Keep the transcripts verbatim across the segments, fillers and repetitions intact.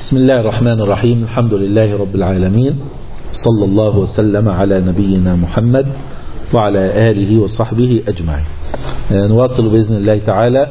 بسم الله الرحمن الرحيم. الحمد لله رب العالمين، صلى الله وسلم على نبينا محمد وعلى آله وصحبه أجمعين. نواصل بإذن الله تعالى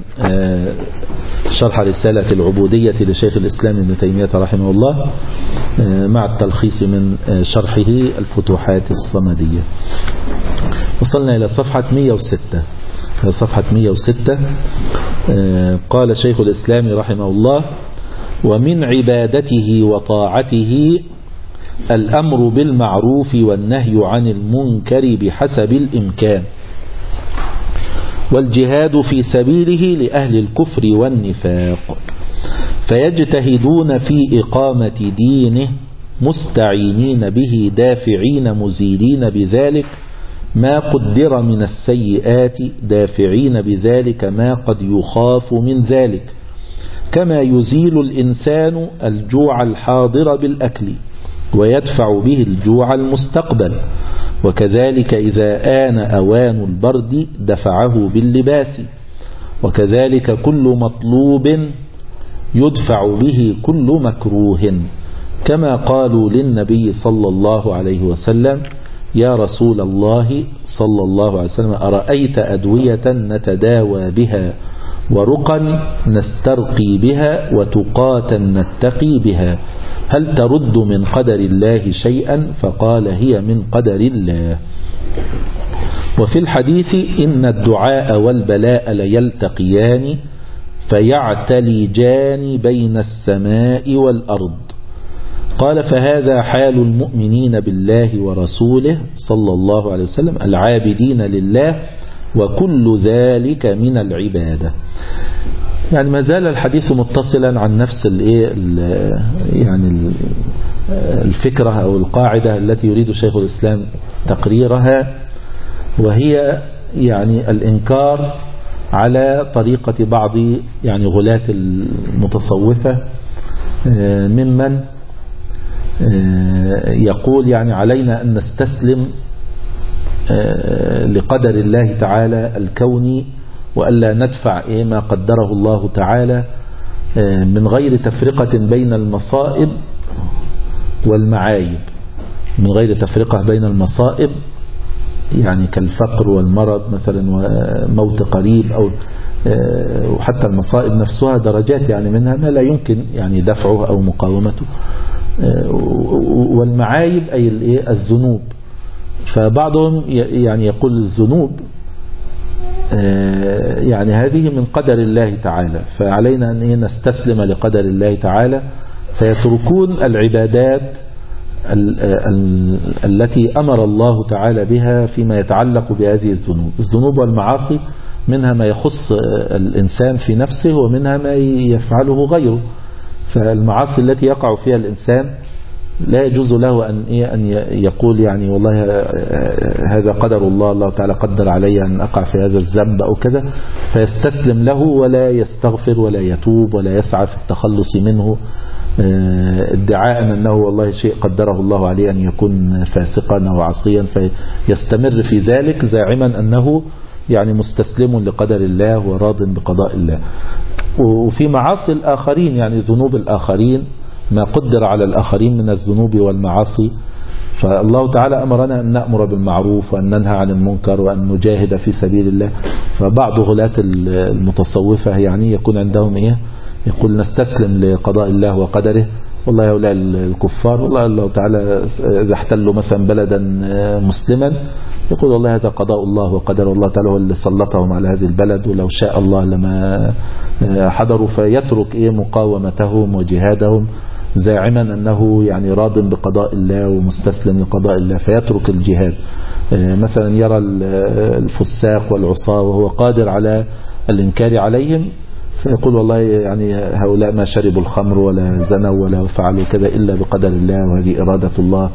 شرح رسالة العبودية لشيخ الإسلام ابن تيمية رحمه الله مع التلخيص من شرحه الفتوحات الصمدية. وصلنا إلى صفحة مئة وستة. صفحة مئة وستة قال شيخ الإسلام رحمه الله: ومن عبادته وطاعته الأمر بالمعروف والنهي عن المنكر بحسب الإمكان، والجهاد في سبيله لأهل الكفر والنفاق، فيجتهدون في إقامة دينه مستعينين به دافعين مزيلين بذلك ما قدر من السيئات، دافعين بذلك ما قد يخاف من ذلك، كما يزيل الإنسان الجوع الحاضر بالأكل ويدفع به الجوع المستقبل، وكذلك إذا آن أوان البرد دفعه باللباس، وكذلك كل مطلوب يدفع به كل مكروه، كما قالوا للنبي صلى الله عليه وسلم: يا رسول الله صلى الله عليه وسلم، أرأيت أدوية نتداوى بها، ورقا نسترقي بها، وتقاتا نتقي بها، هل ترد من قدر الله شيئا؟ فقال: هي من قدر الله. وفي الحديث: إن الدعاء والبلاء ليلتقيان فيعتلجان بين السماء والأرض. قال: فهذا حال المؤمنين بالله ورسوله صلى الله عليه وسلم العابدين لله، وكل ذلك من العبادة. يعني ما زال الحديث متصلا عن نفس الايه يعني الفكرة أو القاعدة التي يريد شيخ الإسلام تقريرها، وهي يعني الإنكار على طريقة بعض يعني غلاة المتصوفة ممن يقول يعني علينا أن نستسلم لقدر الله تعالى الكوني، وألا ندفع ما قدره الله تعالى من غير تفرقة بين المصائب والمعايب، من غير تفرقة بين المصائب يعني كالفقر والمرض مثلا وموت قريب، أو وحتى المصائب نفسها درجات يعني منها ما لا يمكن يعني دفعه أو مقاومته، والمعايب أي الذنوب. فبعضهم يعني يقول الذنوب يعني هذه من قدر الله تعالى، فعلينا أن نستسلم لقدر الله تعالى، فيتركون العبادات التي أمر الله تعالى بها فيما يتعلق بهذه الذنوب. الذنوب والمعاصي منها ما يخص الإنسان في نفسه، ومنها ما يفعله غيره. فالمعاصي التي يقع فيها الإنسان لا يجوز له أن أن يقول يعني والله هذا قدر الله، الله تعالى قدر علي أن أقع في هذا الذنب أو كذا، فيستسلم له ولا يستغفر ولا يتوب ولا يسعى في التخلص منه، ادعاء أنه والله شيء قدره الله عليه أن يكون فاسقا أو عصيا، فيستمر في ذلك زاعما أنه يعني مستسلم لقدر الله وراض بقضاء الله. وفي معاصي الآخرين يعني ذنوب الآخرين ما قدر على الآخرين من الذنوب والمعاصي، فالله تعالى أمرنا أن نأمر بالمعروف وأن ننهى عن المنكر وأن نجاهد في سبيل الله. فبعض غلاة المتصوفة يعني يكون عندهم إيه، يقول نستسلم لقضاء الله وقدره، والله هؤلاء الكفار، والله الله تعالى إذا احتلوا مثلا بلدا مسلما يقول والله هذا قضاء الله وقدر، الله تعالى هو اللي سلطهم على هذه البلد، ولو شاء الله لما حضروا، فيترك إيه مقاومتهم وجهادهم زاعما أنه يعني راض بقضاء الله ومستسلم لقضاء الله، فيترك الجهاد. مثلا يرى الفساق والعصاة وهو قادر على الإنكار عليهم، فيقول والله يعني هؤلاء ما شربوا الخمر ولا زنوا ولا فعلوا كذا إلا بقدر الله، وهذه إرادة الله،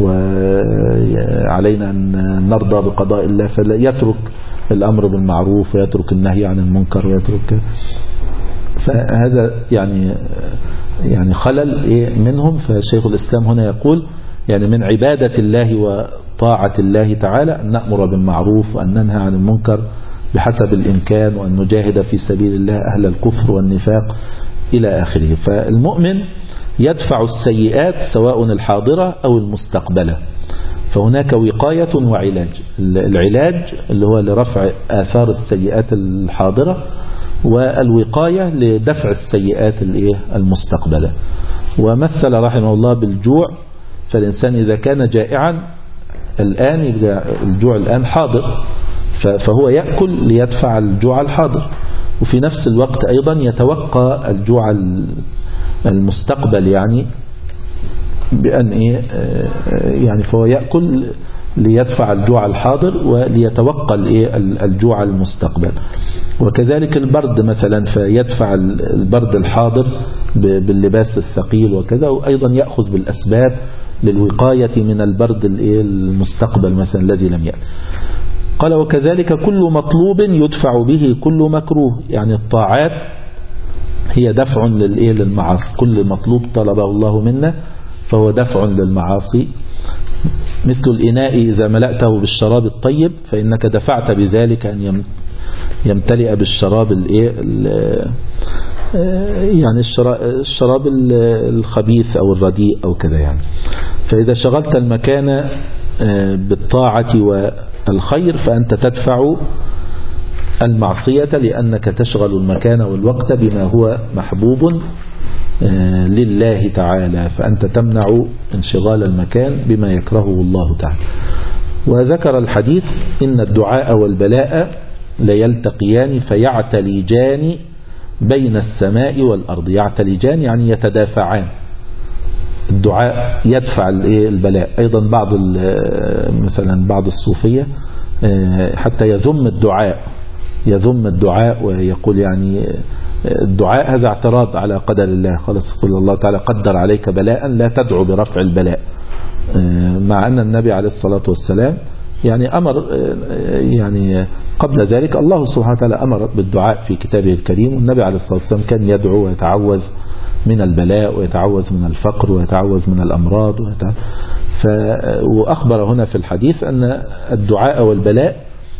وعلينا أن نرضى بقضاء الله، فيترك الأمر بالمعروف ويترك النهي عن المنكر ويترك. فهذا يعني يعني خلل منهم. فشيخ الإسلام هنا يقول يعني من عبادة الله وطاعة الله تعالى أن نأمر بالمعروف وأن ننهى عن المنكر بحسب الإمكان، وأن نجاهد في سبيل الله أهل الكفر والنفاق إلى آخره. فالمؤمن يدفع السيئات سواء الحاضرة أو المستقبلة. فهناك وقاية وعلاج. العلاج اللي هو لرفع آثار السيئات الحاضرة، والوقاية لدفع السيئات المستقبلة. ومثل رحمه الله بالجوع، فالإنسان إذا كان جائعا الآن، الجوع الآن حاضر، فهو يأكل ليدفع الجوع الحاضر، وفي نفس الوقت أيضا يتوقع الجوع المستقبل، يعني بأن إيه يعني فهو يأكل ليدفع الجوع الحاضر وليتوقع الجوع المستقبل. وكذلك البرد مثلا، فيدفع البرد الحاضر باللباس الثقيل وكذا، وأيضا يأخذ بالأسباب للوقاية من البرد المستقبل مثلا الذي لم يأتي. قال وكذلك كل مطلوب يدفع به كل مكروه، يعني الطاعات هي دفع للمعاصي، كل مطلوب طلبه الله منا فهو دفع للمعاصي. مثل الإناء إذا ملأته بالشراب الطيب فإنك دفعت بذلك أن يمتلئ بالشراب يعني الشراب الخبيث أو الرديء أو كذا يعني. فإذا شغلت المكان بالطاعة والخير فأنت تدفع المعصية، لأنك تشغل المكان والوقت بما هو محبوب لله تعالى، فأنت تمنع انشغال المكان بما يكرهه الله تعالى. وذكر الحديث إن الدعاء والبلاء ليلتقيان فيعتلجان بين السماء والأرض. يعتلجان يعني يتدافعان، الدعاء يدفع البلاء. أيضا بعض مثلا بعض الصوفية حتى يذم الدعاء، يذم الدعاء ويقول يعني الدعاء هذا اعتراض على قدر الله، خلاص يقول الله تعالى قدر عليك بلاء لا تدعو برفع البلاء، مع أن النبي عليه الصلاة والسلام يعني أمر، يعني قبل ذلك الله سبحانه وتعالى أمر بالدعاء في كتابه الكريم، والنبي عليه الصلاة والسلام كان يدعو ويتعوذ من البلاء ويتعوذ من الفقر ويتعوذ من الأمراض ف... وأخبر هنا في الحديث أن الدعاء والبلاء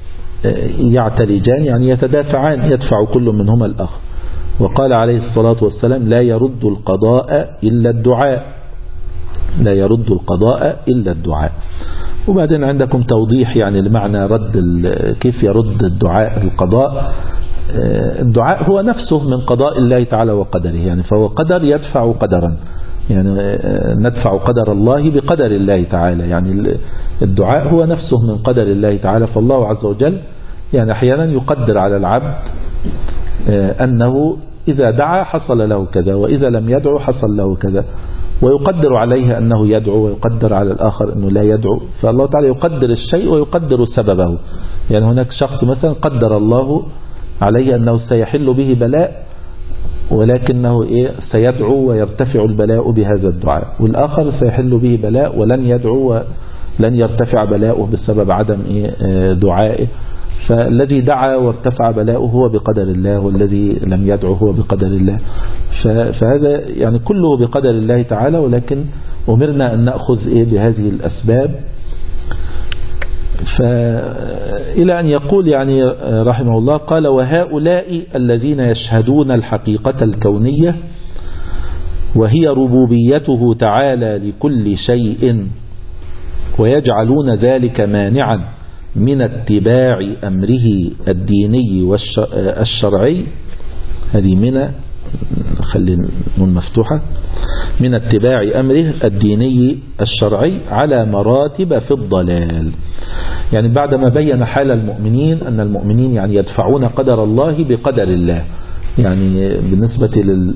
يعتلجان يعني يتدافعان، يدفع كل منهما الآخر. وقال عليه الصلاة والسلام لا يرد القضاء إلا الدعاء، لا يرد القضاء إلا الدعاء. وبعدين عندكم توضيح يعني لمعنى رد كيف يرد الدعاء القضاء. الدعاء هو نفسه من قضاء الله تعالى وقدره، يعني فهو قدر يدفع قدرا، يعني ندفع قدر الله بقدر الله تعالى، يعني الدعاء هو نفسه من قدر الله تعالى. فالله عز وجل يعني أحيانا يقدر على العبد أنه إذا دعا حصل له كذا، وإذا لم يدعو حصل له كذا، ويقدر عليه أنه يدعو، ويقدر على الآخر أنه لا يدعو. فالله تعالى يقدر الشيء ويقدر سببه. يعني هناك شخص مثلا قدر الله عليه أنه سيحل به بلاء، ولكنه إيه سيدعو ويرتفع البلاء بهذا الدعاء، والآخر سيحل به بلاء ولن يدعو ولن يرتفع بلاؤه بسبب عدم إيه دعائه. فالذي دعا وارتفع بلاؤه هو بقدر الله، والذي لم يدعو هو بقدر الله. فهذا يعني كله بقدر الله تعالى، ولكن أمرنا أن نأخذ إيه بهذه الأسباب. فإلى أن يقول يعني رحمه الله قال وهؤلاء الذين يشهدون الحقيقة الكونية وهي ربوبيته تعالى لكل شيء، ويجعلون ذلك مانعا من اتباع أمره الديني والشرعي، هذه من خلي نون مفتوحة، من اتباع أمره الديني الشرعي على مراتب في الضلال. يعني بعدما بين حال المؤمنين أن المؤمنين يعني يدفعون قدر الله بقدر الله، يعني بالنسبة لل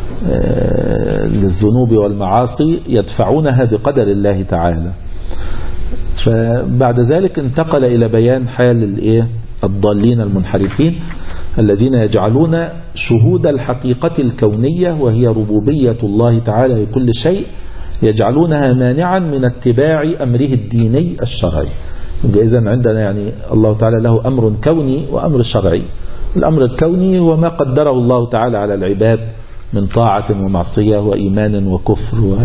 للذنوب والمعاصي يدفعونها بقدر الله تعالى. فبعد ذلك انتقل إلى بيان حال الضالين المنحرفين الذين يجعلون شهود الحقيقة الكونية وهي ربوبية الله تعالى لكل شيء، يجعلونها مانعا من اتباع أمره الديني الشرعي. إذن عندنا يعني الله تعالى له أمر كوني وأمر شرعي. الأمر الكوني هو ما قدره الله تعالى على العباد من طاعة ومعصية وإيمان وكفر و...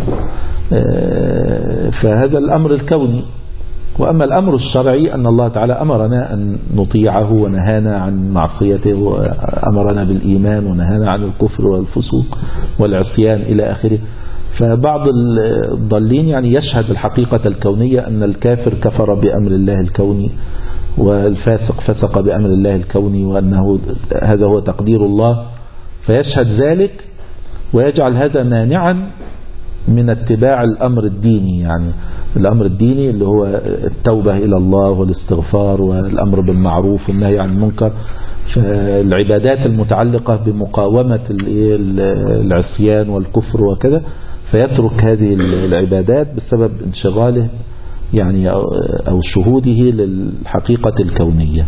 فهذا الأمر الكوني. وأما الأمر الشرعي أن الله تعالى أمرنا أن نطيعه ونهانا عن معصيته، وأمرنا بالإيمان ونهانا عن الكفر والفسوق والعصيان إلى آخره. فبعض الضالين يعني يشهد الحقيقة الكونية أن الكافر كفر بأمر الله الكوني والفاسق فسق بأمر الله الكوني وأنه هذا هو تقدير الله، فيشهد ذلك ويجعل هذا مانعا من اتباع الأمر الديني، يعني الأمر الديني اللي هو التوبة إلى الله والاستغفار والأمر بالمعروف والنهي عن المنكر. فالعبادات المتعلقة بمقاومة العصيان والكفر وكذا، فيترك هذه العبادات بسبب انشغاله يعني أو شهوده للحقيقة الكونية.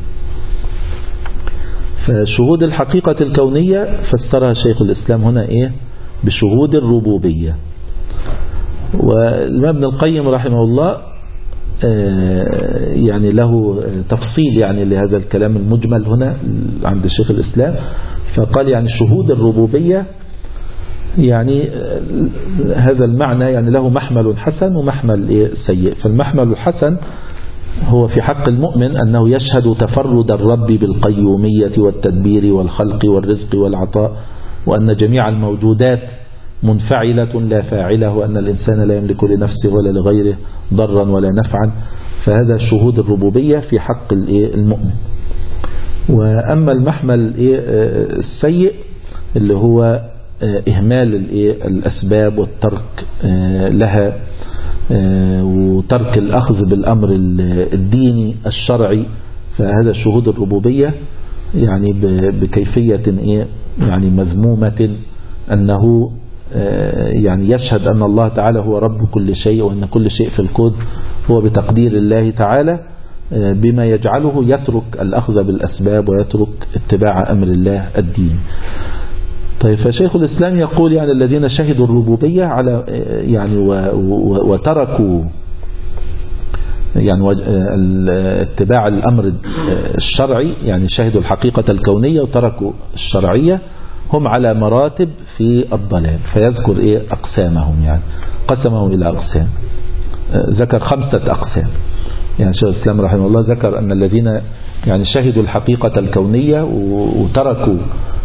فشهود الحقيقة الكونية فسرها شيخ الإسلام هنا إيه؟ بشهود الربوبية. والإمام ابن القيم رحمه الله يعني له تفصيل يعني لهذا الكلام المجمل هنا عند شيخ الإسلام، فقال يعني شهود الربوبية يعني هذا المعنى يعني له محمل حسن ومحمل سيء. فالمحمل الحسن هو في حق المؤمن أنه يشهد تفرد الرب بالقيومية والتدبير والخلق والرزق والعطاء، وأن جميع الموجودات منفعلة لا فاعلة، وأن الإنسان لا يملك لنفسه ولا لغيره ضرا ولا نفعا. فهذا شهود الربوبية في حق المؤمن. وأما المحمل السيء اللي هو إهمال الأسباب والترك لها وترك الأخذ بالأمر الديني الشرعي، فهذا شهود الربوبية يعني بكيفية يعني مذمومة، أنه يعني يشهد أن الله تعالى هو رب كل شيء، وأن كل شيء في الكون هو بتقدير الله تعالى، بما يجعله يترك الأخذ بالأسباب ويترك اتباع أمر الله الدين. طيب، فشيخ الإسلام يقول يعني الذين شهدوا الربوبية على يعني وتركوا يعني اتباع الأمر الشرعي، يعني شهدوا الحقيقة الكونية وتركوا الشرعية، هم على مراتب في الضلال. فيذكر إيه أقسامهم، يعني قسمهم إلى أقسام، ذكر خمسة أقسام. يعني شيخ الإسلام رحمه الله ذكر أن الذين يعني شهدوا الحقيقة الكونية وتركوا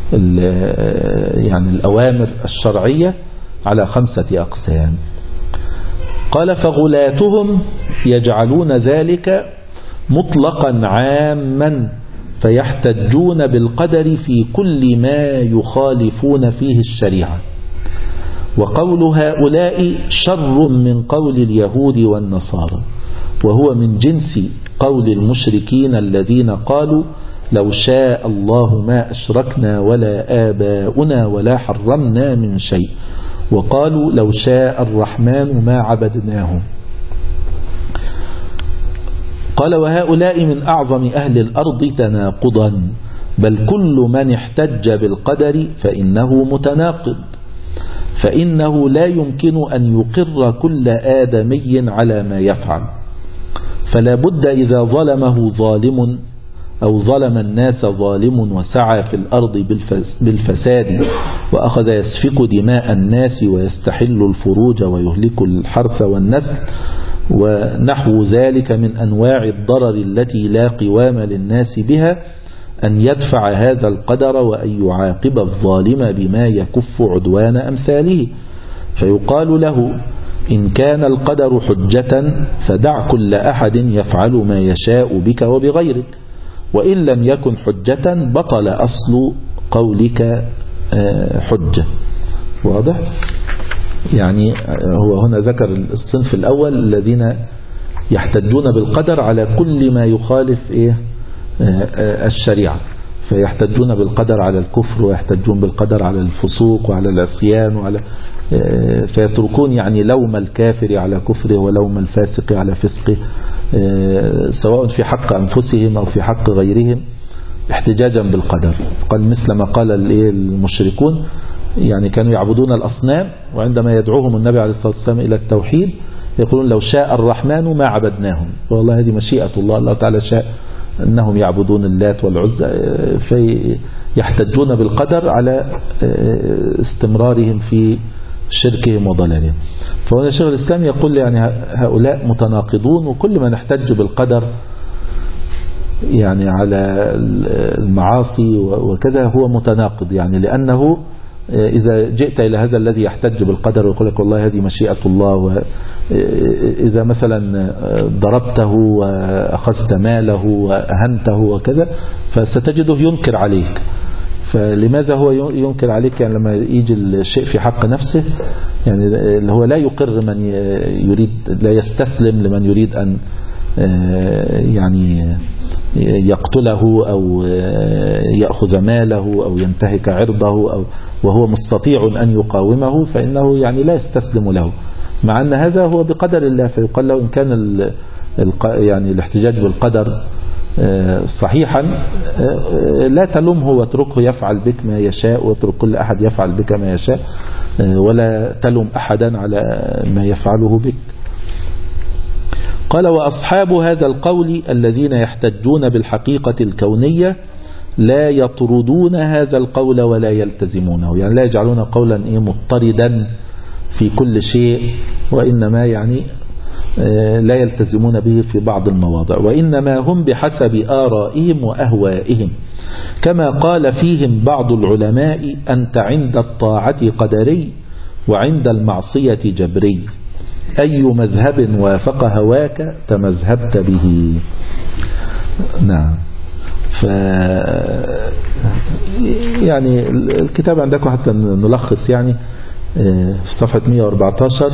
يعني الأوامر الشرعية على خمسة أقسام. قال فغلاتهم يجعلون ذلك مطلقا عاما، فيحتجون بالقدر في كل ما يخالفون فيه الشريعة. وقول هؤلاء شر من قول اليهود والنصارى، وهو من جنس قول المشركين الذين قالوا لو شاء الله ما أشركنا ولا آباؤنا ولا حرمنا من شيء، وقالوا لو شاء الرحمن ما عبدناهم. قال وهؤلاء من أعظم أهل الأرض تناقضا، بل كل من احتج بالقدر فإنه متناقض، فإنه لا يمكن أن يقر كل آدمي على ما يفعل، فلا بد إذا ظلمه ظالم أو ظلم الناس ظالم وسعى في الأرض بالفساد وأخذ يسفك دماء الناس ويستحل الفروج ويهلك الحرث والنسل ونحو ذلك من أنواع الضرر التي لا قوام للناس بها، أن يدفع هذا القدر وأن يعاقب الظالم بما يكف عدوان أمثاله. فيقال له إن كان القدر حجة فدع كل أحد يفعل ما يشاء بك وبغيرك، وإن لم يكن حجة بطل أصل قولك حجة. واضح؟ يعني هو هنا ذكر الصنف الأول الذين يحتجون بالقدر على كل ما يخالف إيه الشريعة، فيحتجون بالقدر على الكفر ويحتجون بالقدر على الفسوق وعلى العصيان وعلى فيتركون يعني لوم الكافر على كفره ولوم الفاسق على فسقه، سواء في حق أنفسهم أو في حق غيرهم، احتجاجا بالقدر. قال مثل ما قال المشركون، يعني كانوا يعبدون الأصنام، وعندما يدعوهم النبي عليه الصلاة والسلام إلى التوحيد يقولون لو شاء الرحمن ما عبدناهم. والله هذه مشيئة الله، الله تعالى شاء أنهم يعبدون اللات والعزى، فيحتجون بالقدر على استمرارهم في شركهم وضلالهم. فهنا شيخ الإسلام يقول يعني هؤلاء متناقضون، وكل من احتج بالقدر يعني على المعاصي وكذا هو متناقض، يعني لأنه إذا جئت إلى هذا الذي يحتج بالقدر ويقول لك والله هذه مشيئة الله، وإذا مثلا ضربته وأخذت ماله وأهنته وكذا فستجده ينكر عليك. فلماذا هو ينكر عليك؟ يعني لما يجي الشيء في حق نفسه، يعني اللي هو لا يقر من يريد، لا يستسلم لمن يريد أن يعني يقتله أو يأخذ ماله أو ينتهك عرضه أو وهو مستطيع أن يقاومه، فإنه يعني لا يستسلم له، مع أن هذا هو بقدر الله. فيقال له إن كان ال يعني الاحتجاج بالقدر صحيحا لا تلومه واتركه يفعل بك ما يشاء، واترك كل أحد يفعل بك ما يشاء، ولا تلوم أحدا على ما يفعله بك. قال وأصحاب هذا القول الذين يحتجون بالحقيقة الكونية لا يطردون هذا القول ولا يلتزمونه، يعني لا يجعلون قولا إيه مضطردا في كل شيء، وإنما يعني لا يلتزمون به في بعض المواضع، وإنما هم بحسب آرائهم وأهوائهم، كما قال فيهم بعض العلماء أنت عند الطاعة قدري وعند المعصية جبري، أي مذهب وافق هواك تمذهبت به. نعم. ف يعني الكتاب عندكم حتى نلخص يعني في صفحة مئة وأربعة عشر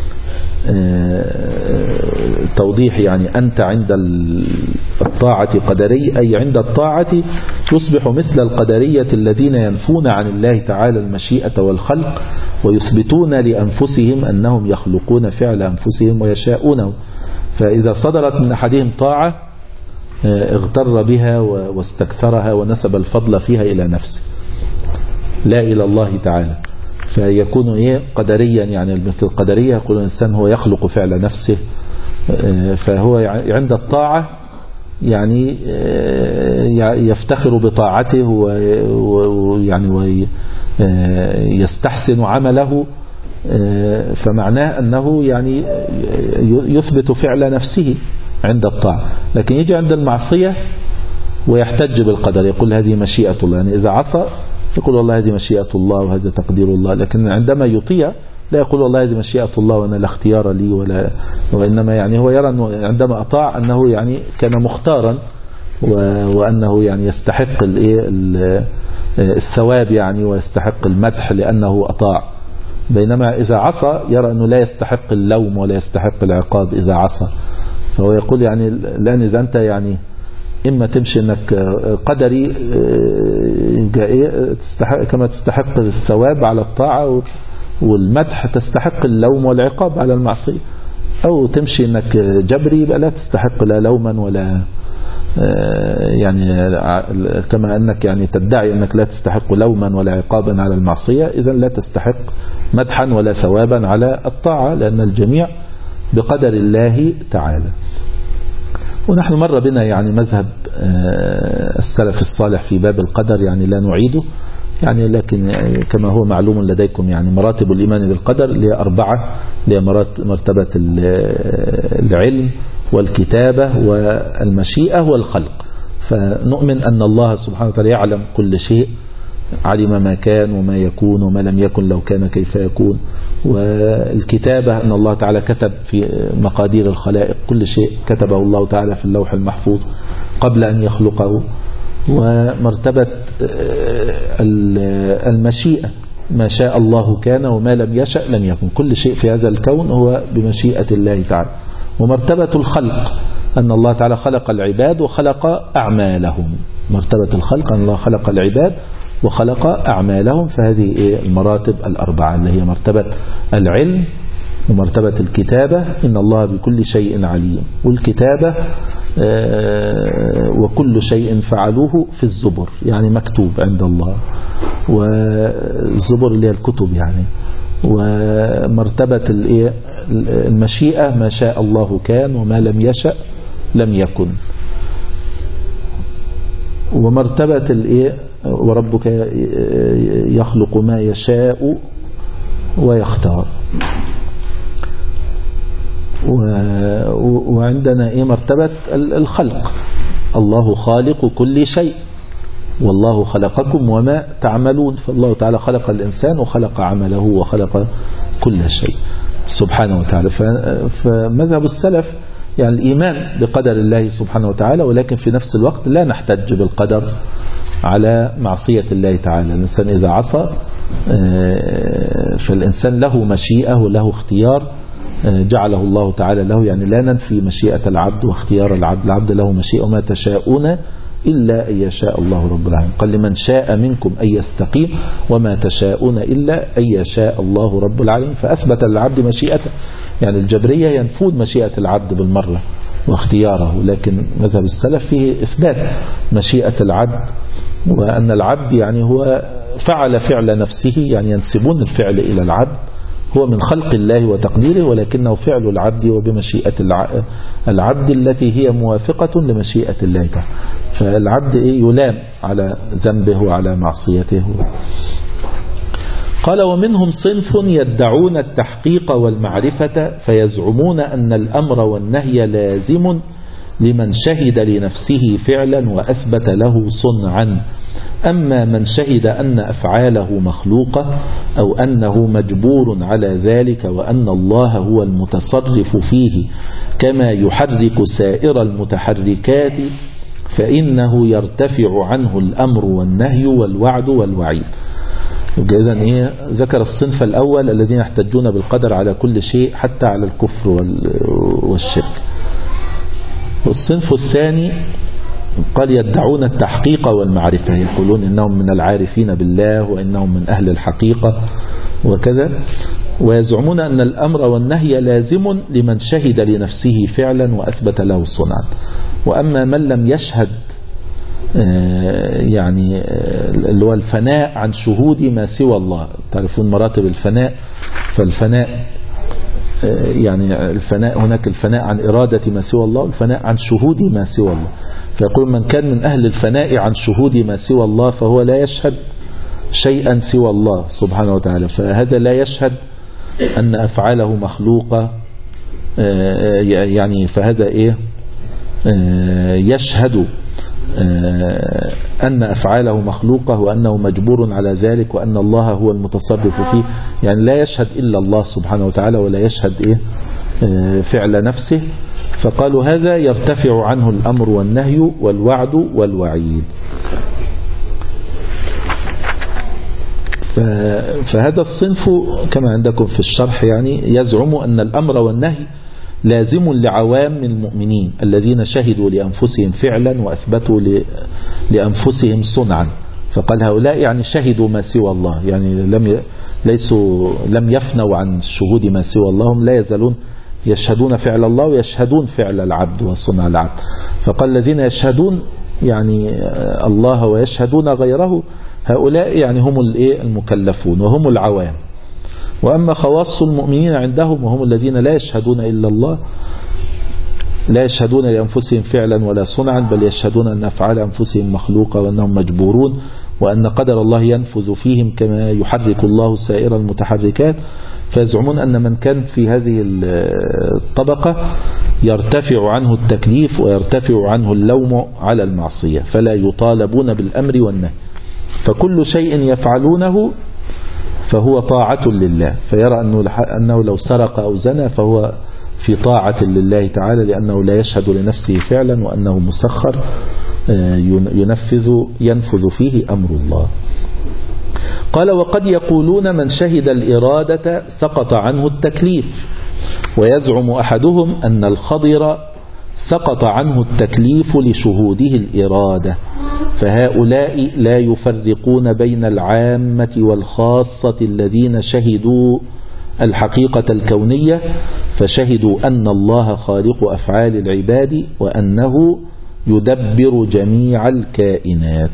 توضيح، يعني أنت عند الطاعة قدري، أي عند الطاعة تصبح مثل القدرية الذين ينفون عن الله تعالى المشيئة والخلق ويثبتون لأنفسهم أنهم يخلقون فعل أنفسهم ويشاءونه، فإذا صدرت من أحدهم طاعة اغتر بها واستكثرها ونسب الفضل فيها إلى نفسه لا إلى الله تعالى، فيكون إيه قدريا، يعني مثل القدرية يقول الإنسان هو يخلق فعل نفسه، فهو عند الطاعة يعني يفتخر بطاعته ويعني ويستحسن عمله، فمعناه أنه يعني يثبت فعل نفسه عند الطاعة. لكن يجي عند المعصية ويحتج بالقدر، يقول هذه مشيئة الله، يعني إذا عصى يقول والله هذه مشيئة الله وهذا تقدير الله، لكن عندما يطيع لا يقول والله هذه مشيئة الله وأنا لا اختيار لي ولا، وإنما يعني هو يرى أنه عندما أطاع أنه يعني كان مختارا وأنه يعني يستحق الثواب يعني ويستحق المدح لأنه أطاع، بينما إذا عصى يرى أنه لا يستحق اللوم ولا يستحق العقاب إذا عصى. فهو يقول يعني الآن إذا أنت يعني إما تمشي أنك قدري تستحق كما تستحق الثواب على الطاعة والمدح تستحق اللوم والعقاب على المعصية، أو تمشي أنك جبري يبقى لا تستحق لا لوما ولا يعني كما أنك يعني تدعي أنك لا تستحق لوما ولا عقابا على المعصية، إذن لا تستحق مدحا ولا ثوابا على الطاعة، لأن الجميع بقدر الله تعالى. ونحن مر بنا يعني مذهب السلف الصالح في باب القدر، يعني لا نعيده يعني، لكن كما هو معلوم لديكم يعني مراتب الإيمان بالقدر اللي هي أربعة، اللي هي مرتبة العلم والكتابة والمشيئة والخلق. فنؤمن أن الله سبحانه وتعالى يعلم كل شيء، علم ما كان وما يكون وما لم يكن لو كان كيف يكون. والكتابة أن الله تعالى كتب في مقادير الخلائق كل شيء كتبه الله تعالى في اللوح المحفوظ قبل أن يخلقه. ومرتبة المشيئة ما شاء الله كان وما لم يشأ لم يكن، كل شيء في هذا الكون هو بمشيئة الله تعالى. ومرتبة الخلق أن الله تعالى خلق العباد وخلق أعمالهم، مرتبة الخلق أن الله خلق العباد وخلق أعمالهم. فهذه المراتب الأربعة اللي هي مرتبة العلم ومرتبة الكتابة إن الله بكل شيء عليم، والكتابة وكل شيء فعلوه في الزبر يعني مكتوب عند الله، والزبر اللي هي الكتب يعني. ومرتبة المشيئة ما شاء الله كان وما لم يشأ لم يكن. ومرتبة الايه وربك يخلق ما يشاء ويختار. وعندنا ايه مرتبة الخلق، الله خالق كل شيء والله خلقكم وما تعملون. فالله تعالى خلق الإنسان وخلق عمله وخلق كل شيء سبحانه وتعالى. فمذهب السلف يعني الإيمان بقدر الله سبحانه وتعالى، ولكن في نفس الوقت لا نحتج بالقدر على معصية الله تعالى. الإنسان إذا عصى فالإنسان له مشيئة وله اختيار جعله الله تعالى له، يعني لا ننفي مشيئة العبد واختيار العبد، العبد له مشيئة وما تشاءون إلا أن يشاء الله رب العالمين. قال لمن شاء منكم أن يستقيم وما تشاءون إلا أن يشاء الله رب العالمين. فأثبت للعبد مشيئته، يعني الجبرية ينفون مشيئة العبد بالمرة واختياره، لكن مذهب السلف فيه إثبات مشيئة العبد، وأن العبد يعني هو فعل فعل نفسه، يعني ينسبون الفعل إلى العبد، هو من خلق الله وتقديره، ولكنه فعل العبد وبمشيئة العبد التي هي موافقة لمشيئة الله تعالى. فالعبد يلام على ذنبه وعلى معصيته. قال ومنهم صنف يدعون التحقيق والمعرفة فيزعمون أن الأمر والنهي لازم لمن شهد لنفسه فعلا وأثبت له صنعا. أما من شهد أن أفعاله مخلوقة أو أنه مجبور على ذلك وأن الله هو المتصرف فيه كما يحرك سائر المتحركات فإنه يرتفع عنه الأمر والنهي والوعد والوعيد. إذن إيه ذكر الصنف الأول الذين يحتجون بالقدر على كل شيء حتى على الكفر والشرك. والصنف الثاني قال يدعون التحقيق والمعرفة، يقولون إنهم من العارفين بالله وإنهم من أهل الحقيقة وكذا، ويزعمون أن الأمر والنهي لازم لمن شهد لنفسه فعلا وأثبت له صنعا. وأما من لم يشهد يعني اللي هو الفناء عن شهود ما سوى الله، تعرفون مراتب الفناء، فالفناء يعني الفناء هناك الفناء عن إرادة ما سوى الله والفناء عن شهود ما سوى الله. فيقول من كان من أهل الفناء عن شهود ما سوى الله فهو لا يشهد شيئا سوى الله سبحانه وتعالى، فهذا لا يشهد أن أفعاله مخلوقة، يعني فهذا إيه يشهد أن أفعاله مخلوقة وأنه مجبور على ذلك وأن الله هو المتصرف فيه، يعني لا يشهد إلا الله سبحانه وتعالى ولا يشهد إيه فعل نفسه. فقالوا هذا يرتفع عنه الأمر والنهي والوعد والوعيد. فهذا الصنف كما عندكم في الشرح يعني يزعم أن الأمر والنهي لازم لعوام المؤمنين الذين شهدوا لأنفسهم فعلا وأثبتوا لأنفسهم صنعا. فقال هؤلاء يعني شهدوا ما سوى الله، يعني لم ليسوا لم يفنوا عن شهود ما سوى الله، هم لا يزالون يشهدون فعل الله ويشهدون فعل العبد وصنع العبد. فقال الذين يشهدون يعني الله ويشهدون غيره هؤلاء يعني هم المكلفون وهم العوام. وأما خواص المؤمنين عندهم وهم الذين لا يشهدون إلا الله، لا يشهدون لأنفسهم فعلا ولا صنعا، بل يشهدون أن أفعال أنفسهم مخلوقة وأنهم مجبورون وأن قدر الله ينفذ فيهم كما يحرك الله سائر المتحركات. فيزعمون أن من كان في هذه الطبقة يرتفع عنه التكليف ويرتفع عنه اللوم على المعصية، فلا يطالبون بالأمر والنهي، فكل شيء يفعلونه فهو طاعة لله، فيرى أنه, أنه لو سرق أو زنى فهو في طاعة لله تعالى لأنه لا يشهد لنفسه فعلا وأنه مسخر ينفذ ينفذ فيه أمر الله. قال وقد يقولون من شهد الإرادة سقط عنه التكليف، ويزعم أحدهم أن الخضر سقط عنه التكليف لشهوده الإرادة، فهؤلاء لا يفرقون بين العامة والخاصة الذين شهدوا الحقيقة الكونية، فشهدوا أن الله خالق أفعال العباد وأنه يدبر جميع الكائنات.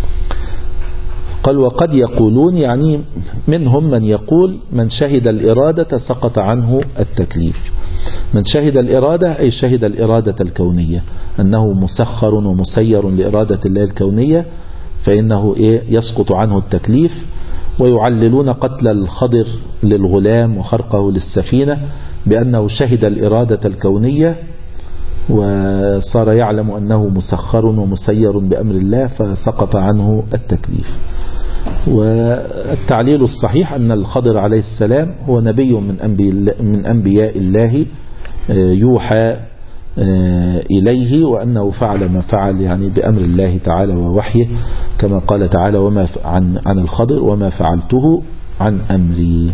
قال وقد يقولون يعني منهم من يقول من شهد الإرادة سقط عنه التكليف. من شهد الإرادة أي شهد الإرادة الكونية أنه مسخر ومسير لإرادة الله الكونية، فإنه إيه يسقط عنه التكليف. ويعللون قتل الخضر للغلام وخرقه للسفينة بأنه شهد الإرادة الكونية وصار يعلم أنه مسخر ومسير بأمر الله فسقط عنه التكليف. والتعليل الصحيح أن الخضر عليه السلام هو نبي من أنبياء, من أنبياء الله يوحى إليه، وأنه فعل ما فعل يعني بأمر الله تعالى ووحيه، كما قال تعالى وما عن, عن الخضر وما فعلته عن أمري.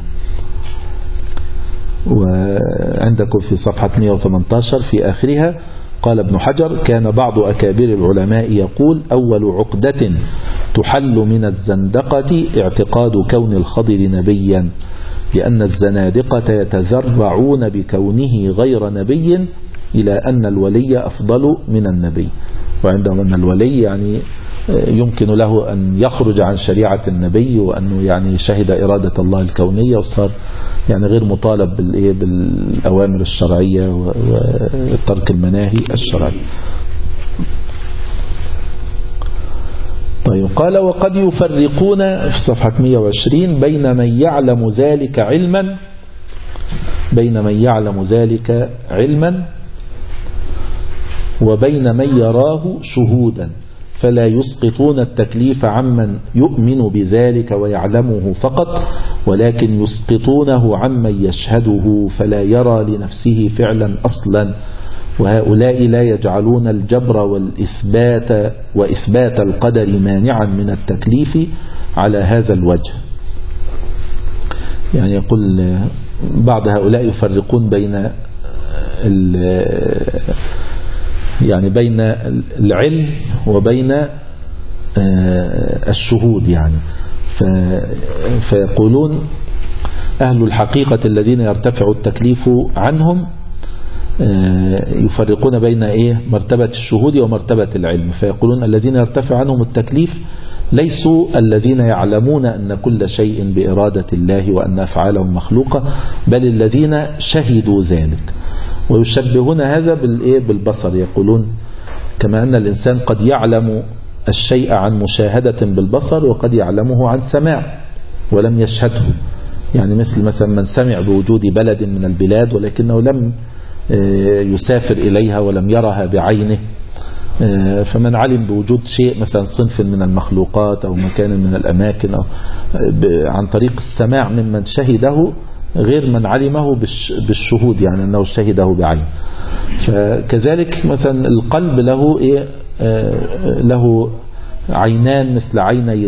وعندكم في صفحة مئة وثمانية عشر في آخرها قال ابن حجر كان بعض أكابر العلماء يقول أول عقدة تحل من الزندقة اعتقاد كون الخضر نبيا، لأن الزنادقة يتذرعون بكونه غير نبي إلى أن الولي أفضل من النبي، وعندهم أن الولي يعني يمكن له أن يخرج عن شريعة النبي، وأنه يعني شهد إرادة الله الكونية وصار يعني غير مطالب بالأوامر الشرعية وترك المناهي الشرعية. طيب قال وقد يفرقون في صفحة مئة وعشرين بين من يعلم ذلك علما بين من يعلم ذلك علما وبين من يراه شهودا، فلا يسقطون التكليف عمن يؤمن بذلك ويعلمه فقط، ولكن يسقطونه عمن يشهده فلا يرى لنفسه فعلا أصلا، وهؤلاء لا يجعلون الجبر والإثبات وإثبات القدر مانعا من التكليف على هذا الوجه. يعني يقول بعض هؤلاء يفرقون بين يعني بين العلم وبين الشهود، يعني فيقولون أهل الحقيقة الذين يرتفع التكليف عنهم يفرقون بين إيه مرتبة الشهود ومرتبة العلم، فيقولون الذين يرتفع عنهم التكليف ليسوا الذين يعلمون أن كل شيء بإرادة الله وأن أفعالهم مخلوقة، بل الذين شهدوا ذلك. ويشبهون هذا بالبصر، يقولون كما أن الإنسان قد يعلم الشيء عن مشاهدة بالبصر وقد يعلمه عن سماع ولم يشهده، يعني مثل مثلا من سمع بوجود بلد من البلاد ولكنه لم يسافر إليها ولم يرها بعينه، فمن علم بوجود شيء مثلا صنف من المخلوقات أو مكان من الأماكن أو عن طريق السماع ممن شهده غير من علمه بالشهود، يعني أنه شهده بعين. فكذلك مثلا القلب له إيه له عينان مثل عيني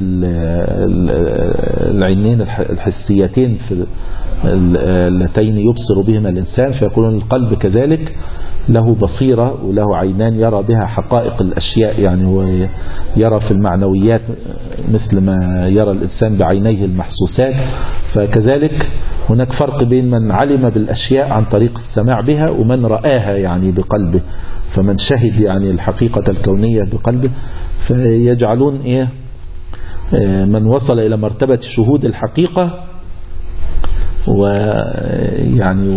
العينين الحسيتين في اللتين يبصر بهما الإنسان، فيقولون القلب كذلك له بصيرة وله عينان يرى بها حقائق الأشياء، يعني هو يرى في المعنويات مثل ما يرى الإنسان بعينيه المحسوسات. فكذلك هناك فرق بين من علم بالأشياء عن طريق السماع بها ومن رآها يعني بقلبه، فمن شهد يعني الحقيقة الكونية بقلبه. فيجعلون إيه من وصل إلى مرتبة شهود الحقيقة ويعني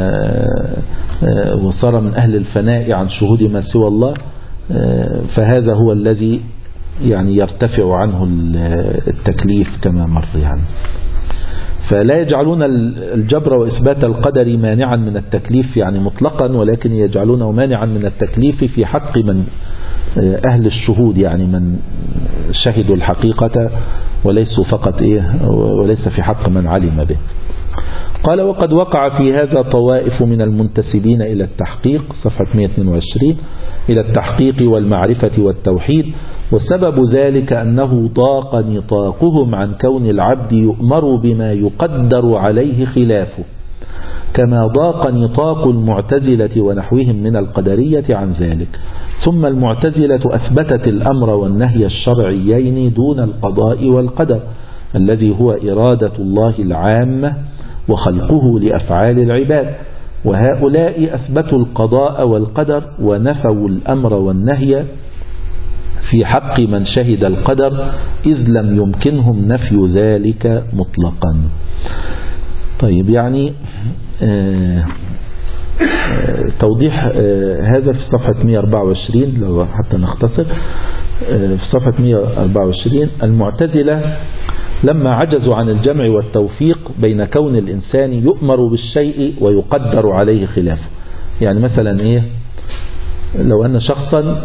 وصار من أهل الفناء عن شهود ما سوى الله، فهذا هو الذي يعني يرتفع عنه التكليف كما مر يعني. فلا يجعلون الجبر وإثبات القدر مانعا من التكليف يعني مطلقا، ولكن يجعلونه مانعا من التكليف في حق من أهل الشهود، يعني من شهدوا الحقيقة وليسوا فقط إيه وليس في حق من علم به. قال وقد وقع في هذا طوائف من المنتسبين إلى التحقيق صفحة مئة واثنين وعشرين إلى التحقيق والمعرفة والتوحيد، وسبب ذلك أنه ضاق نطاقهم عن كون العبد يؤمر بما يقدر عليه خلافه، كما ضاق نطاق المعتزلة ونحوهم من القدرية عن ذلك. ثم المعتزلة أثبتت الأمر والنهي الشرعيين دون القضاء والقدر الذي هو إرادة الله العامة وخلقه لأفعال العباد، وهؤلاء أثبتوا القضاء والقدر ونفوا الأمر والنهي في حق من شهد القدر، إذ لم يمكنهم نفي ذلك مطلقا. طيب يعني آه آه توضيح آه هذا في صفحة مئة وأربعة وعشرين لو حتى نختصر. في صفحة مئة وأربعة وعشرين المعتزلة لما عجزوا عن الجمع والتوفيق بين كون الإنسان يؤمر بالشيء ويقدر عليه خلافه، يعني مثلا إيه لو أن شخصا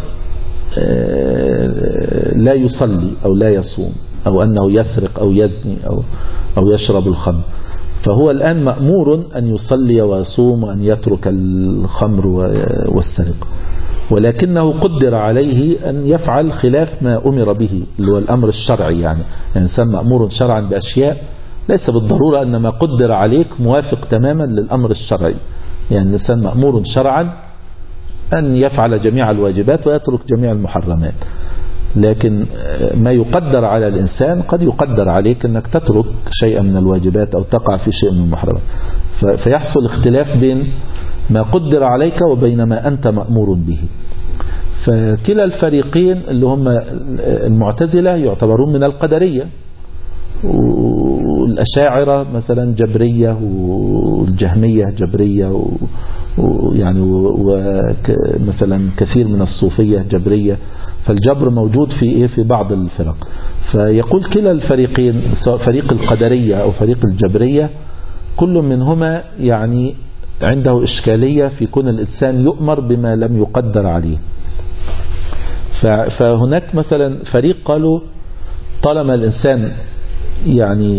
لا يصلي أو لا يصوم أو أنه يسرق أو يزني أو, أو يشرب الخمر، فهو الآن مأمور أن يصلي ويصوم وأن يترك الخمر والسرقة، ولكنه قدر عليه أن يفعل خلاف ما أمر به اللي هو الأمر الشرعي. يعني الإنسان مأمور شرعا بأشياء ليس بالضرورة أن ما قدر عليك موافق تماما للأمر الشرعي. يعني الإنسان مأمور شرعا أن يفعل جميع الواجبات ويترك جميع المحرمات، لكن ما يقدر على الإنسان قد يقدر عليك أنك تترك شيئا من الواجبات أو تقع في شيء من المحرمات، فيحصل اختلاف بين ما قدر عليك وبين ما أنت مأمور به. فكلا الفريقين اللي هم المعتزلة يعتبرون من القدرية، والأشاعرة مثلا جبرية، والجهمية جبرية، ويعني ومثلا كثير من الصوفية جبرية. فالجبر موجود في إيه في بعض الفرق. فيقول كلا الفريقين سواء فريق القدرية أو فريق الجبرية كل منهما يعني عنده إشكالية في كون الإنسان يؤمر بما لم يقدر عليه. فهناك مثلا فريق قالوا طالما الإنسان يعني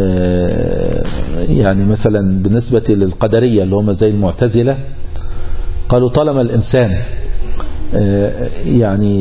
يعني مثلا بالنسبة للقدرية اللي هم زي المعتزلة قالوا طالما الإنسان يعني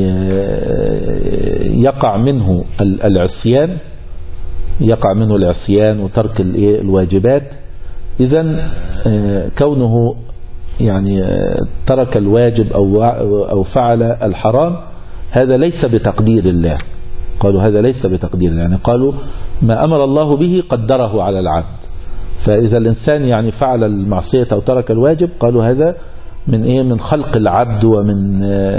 يقع منه العصيان يقع منه العصيان وترك الواجبات، إذن كونه يعني ترك الواجب أو أو فعل الحرام هذا ليس بتقدير الله. قالوا هذا ليس بتقدير الله، يعني قالوا ما أمر الله به قدره على العبد. فإذا الإنسان يعني فعل المعصية أو ترك الواجب قالوا هذا من إيه من خلق العبد ومن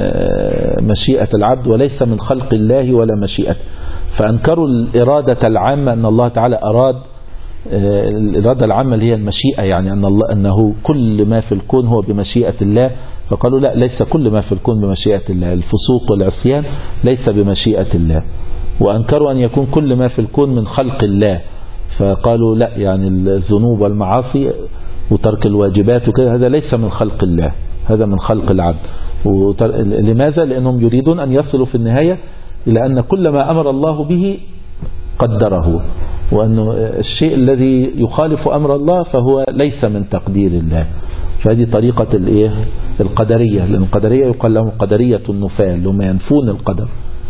مشيئة العبد وليس من خلق الله ولا مشيئته. فأنكروا الإرادة العامة أن الله تعالى أراد الإرادة العامة اللي هي المشيئة، يعني أن الله أنه كل ما في الكون هو بمشيئة الله. فقالوا لا، ليس كل ما في الكون بمشيئة الله، الفسوق والعصيان ليس بمشيئة الله. وأنكروا أن يكون كل ما في الكون من خلق الله، فقالوا لا، يعني الذنوب والمعاصي وترك الواجبات وكذا هذا ليس من خلق الله، هذا من خلق العبد. لماذا؟ لأنهم يريدون أن يصلوا في النهاية إلى أن كل ما أمر الله به قدره، وأن الشيء الذي يخالف أمر الله فهو ليس من تقدير الله. فهذه طريقة الإيه القدرية، لأن القدرية يقال لهم قدرية النفاة اللي هم ينفون القدر.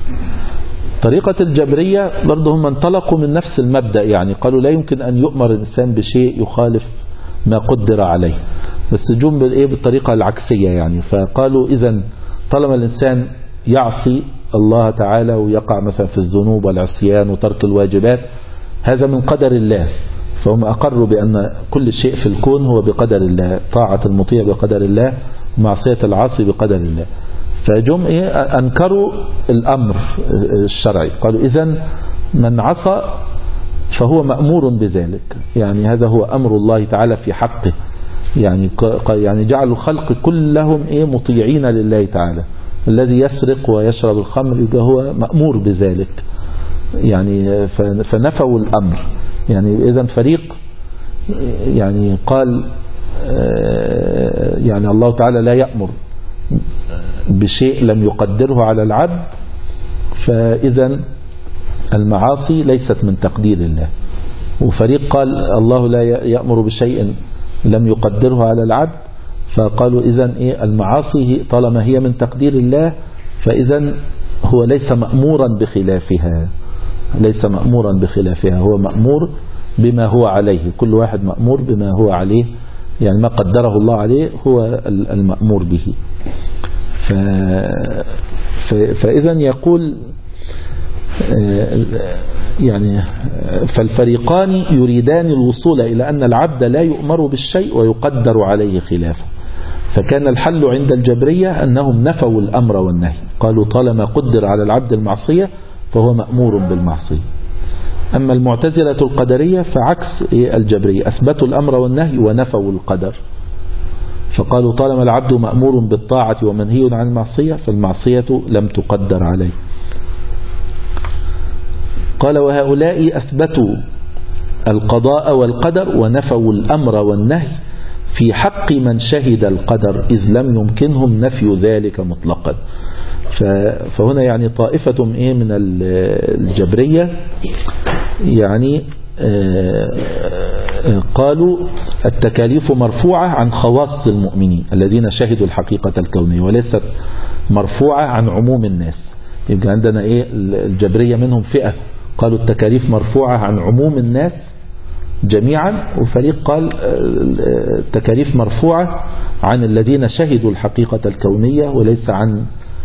طريقة الجبرية برضه هم انطلقوا من نفس المبدأ، يعني قالوا لا يمكن أن يؤمر الإنسان بشيء يخالف ما قدر عليه، بس جم بالإيه بالطريقة العكسية. يعني فقالوا إذن طالما الإنسان يعصي الله تعالى ويقع مثلا في الذنوب والعصيان وترك الواجبات هذا من قدر الله، فهم أقروا بأن كل شيء في الكون هو بقدر الله، طاعة المطيع بقدر الله ومعصية العاصي بقدر الله. فجم إيه أنكروا الأمر الشرعي، قالوا إذن من عصى فهو مأمور بذلك، يعني هذا هو أمر الله تعالى في حقه. يعني يعني جعلوا الخلق كلهم إيه مطيعين لله تعالى. الذي يسرق ويشرب الخمر هو مأمور بذلك، يعني فنفوا الأمر. يعني إذن فريق يعني قال يعني الله تعالى لا يأمر بشيء لم يقدره على العبد، فإذا المعاصي ليست من تقدير الله. وفريق قال الله لا يأمر بشيء لم يقدره على العبد، فقالوا إذن إيه المعاصي طالما هي من تقدير الله فإذن هو ليس مأمورا بخلافها، ليس مأمورا بخلافها، هو مأمور بما هو عليه. كل واحد مأمور بما هو عليه، يعني ما قدره الله عليه هو المأمور به. ف... ف... فإذا يقول يعني فالفريقان يريدان الوصول إلى أن العبد لا يؤمر بالشيء ويقدر عليه خلافه. فكان الحل عند الجبرية أنهم نفوا الأمر والنهي، قالوا طالما قدر على العبد المعصية فهو مأمور بالمعصية. أما المعتزلة القدرية فعكس الجبرية، أثبتوا الأمر والنهي ونفوا القدر، فقالوا طالما العبد مأمور بالطاعة ومنهي عن المعصية فالمعصية لم تقدر عليه. قال وهؤلاء أثبتوا القضاء والقدر ونفوا الأمر والنهي، في حق من شهد القدر إذ لم يمكنهم نفي ذلك مطلقا. فهنا يعني طائفة إيه من الجبرية يعني قالوا التكاليف مرفوعة عن خواص المؤمنين الذين شهدوا الحقيقة الكونية وليست مرفوعة عن عموم الناس. يبقى عندنا إيه الجبرية منهم فئة قالوا التكاليف مرفوعة عن عموم الناس جميعا، وفريق قال التكاليف مرفوعة عن الذين شهدوا الحقيقة الكونية وليس عن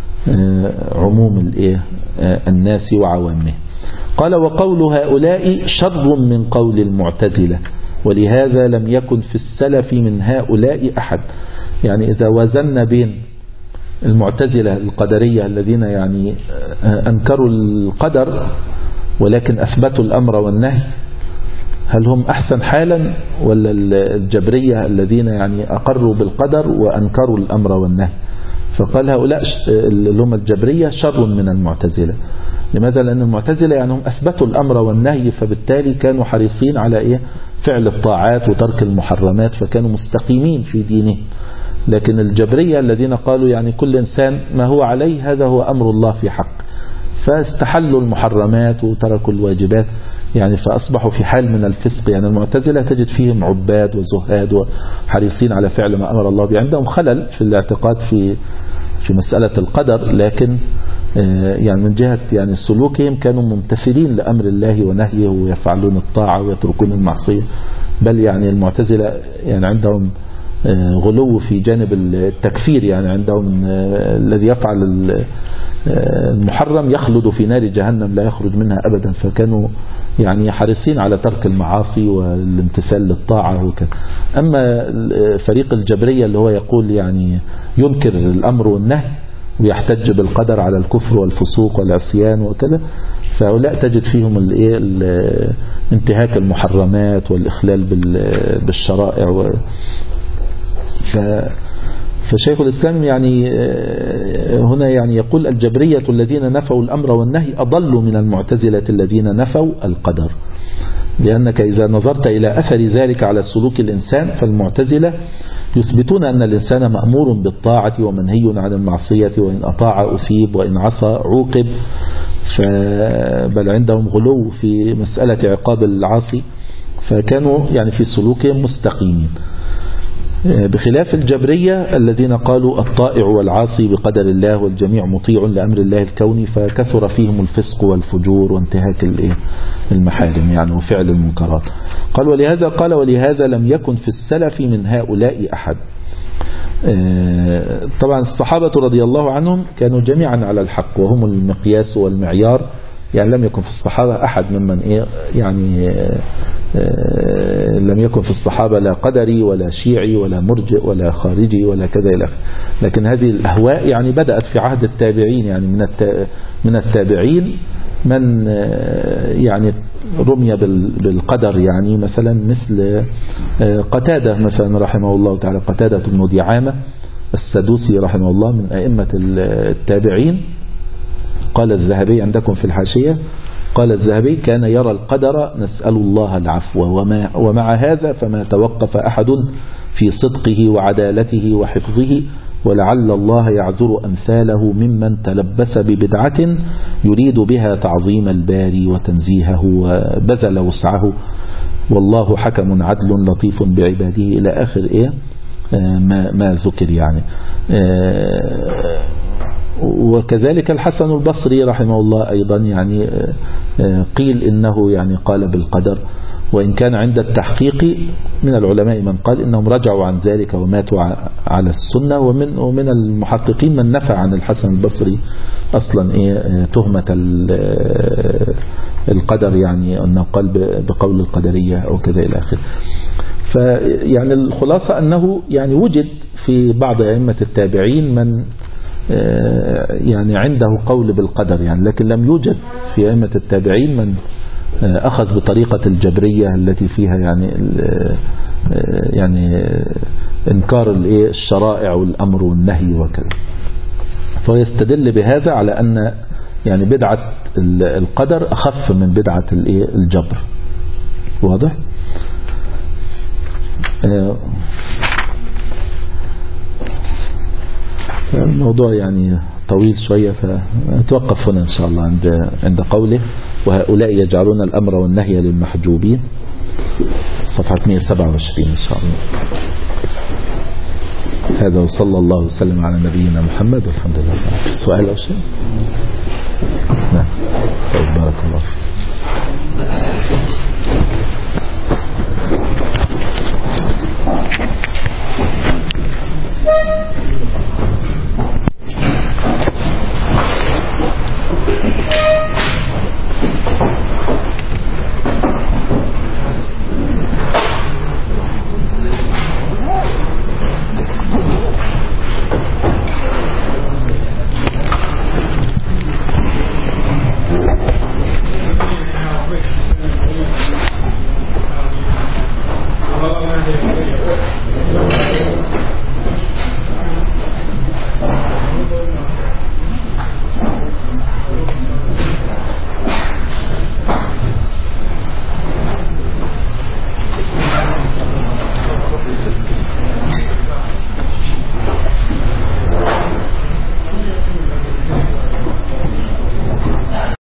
عموم الناس وعوامه. قال وقول هؤلاء شر من قول المعتزلة ولهذا لم يكن في السلف من هؤلاء أحد. يعني إذا وزننا بين المعتزلة القدرية الذين يعني أنكروا القدر ولكن أثبتوا الأمر والنهي، هل هم أحسن حالا ولا الجبرية الذين يعني أقروا بالقدر وأنكروا الأمر والنهي؟ فقال هؤلاء اللي هم الجبرية شر من المعتزلة. لماذا؟ لأن المعتزلة يعني هم أثبتوا الأمر والنهي، فبالتالي كانوا حريصين على إيه فعل الطاعات وترك المحرمات، فكانوا مستقيمين في دينهم. لكن الجبرية الذين قالوا يعني كل إنسان ما هو عليه هذا هو أمر الله في حق، فاستحلوا المحرمات وتركوا الواجبات، يعني فأصبحوا في حال من الفسق. يعني المعتزلة تجد فيهم عباد وزهاد وحريصين على فعل ما أمر الله به. عندهم خلل في الاعتقاد في في مسألة القدر، لكن يعني من جهة يعني سلوكهم كانوا ممتثلين لأمر الله ونهيه ويفعلون الطاعة ويتركون المعصية. بل يعني المعتزلة يعني عندهم غلو في جانب التكفير، يعني عندهم الذي يفعل المحرم يخلد في نار جهنم لا يخرج منها أبدا. فكانوا يعني حريصين على ترك المعاصي والامتثال للطاعة وكذا. أما فريق الجبرية اللي هو يقول يعني ينكر الأمر والنهي ويحتج بالقدر على الكفر والفسوق والعصيان وكذا، فهؤلاء تجد فيهم انتهاك المحرمات والإخلال بالشرائع. فشيخ الإسلام يعني هنا يعني يقول الجبرية الذين نفوا الأمر والنهي أضلوا من المعتزلة الذين نفوا القدر، لأنك إذا نظرت إلى أثر ذلك على سلوك الإنسان فالمعتزلة يثبتون أن الإنسان مأمور بالطاعة ومنهي عن المعصية، وإن أطاع أثيب وإن عصى عوقب. بل عندهم غلو في مسألة عقاب العاصي، فكانوا يعني في سلوكهم مستقيمين، بخلاف الجبرية الذين قالوا الطائع والعاصي بقدر الله والجميع مطيع لأمر الله الكوني، فكثر فيهم الفسق والفجور وانتهاك المحارم يعني وفعل المنكرات. قال ولهذا قال ولهذا لم يكن في السلف من هؤلاء أحد. طبعا الصحابة رضي الله عنهم كانوا جميعا على الحق وهم المقياس والمعيار، يعني لم يكن في الصحابة أحد ممن إيه يعني لم يكن في الصحابة لا قدري ولا شيعي ولا مرجئ ولا خارجي ولا كذا إلى آخره. لكن هذه الأهواء يعني بدأت في عهد التابعين، يعني من من التابعين من يعني رمي بالقدر، يعني مثلا مثل قتادة مثلا رحمه الله تعالى، قتادة بن دعامة السدوسي رحمه الله من أئمة التابعين. قال الذهبي عندكم في الحاشية، قال الذهبي كان يرى القدر نسأل الله العفو، وما ومع هذا فما توقف أحد في صدقه وعدالته وحفظه، ولعل الله يعذر أمثاله ممن تلبس ببدعة يريد بها تعظيم الباري وتنزيهه وبذل وسعه، والله حكم عدل لطيف بعباده إلى آخر إيه ما, ما ذكر يعني. وكذلك الحسن البصري رحمه الله أيضا يعني قيل إنه يعني قال بالقدر، وإن كان عند التحقيق من العلماء من قال إنهم رجعوا عن ذلك وماتوا على السنة، ومن ومن المحققين من نفى عن الحسن البصري أصلا إيه تهمة القدر، يعني أنه قال بقول القدرية أو كذا إلى آخره. فيعني الخلاصة أنه يعني وجد في بعض أئمة التابعين من يعني عنده قول بالقدر يعني، لكن لم يوجد في أئمة التابعين من أخذ بطريقة الجبرية التي فيها يعني يعني إنكار الشرائع والأمر والنهي وكذا. فيستدل بهذا على أن يعني بدعة القدر أخف من بدعة الجبر. واضح؟ الموضوع يعني طويل شوية، فنتوقف هنا إن شاء الله عند عند قوله وهؤلاء يجعلون الأمر والنهي للمحجوبين، صفحة مئة وسبعة وعشرين إن شاء الله. هذا وصلى الله وسلم على نبينا محمد والحمد لله. في سؤال أو شيء؟ نعم. طيب بارك الله فيك.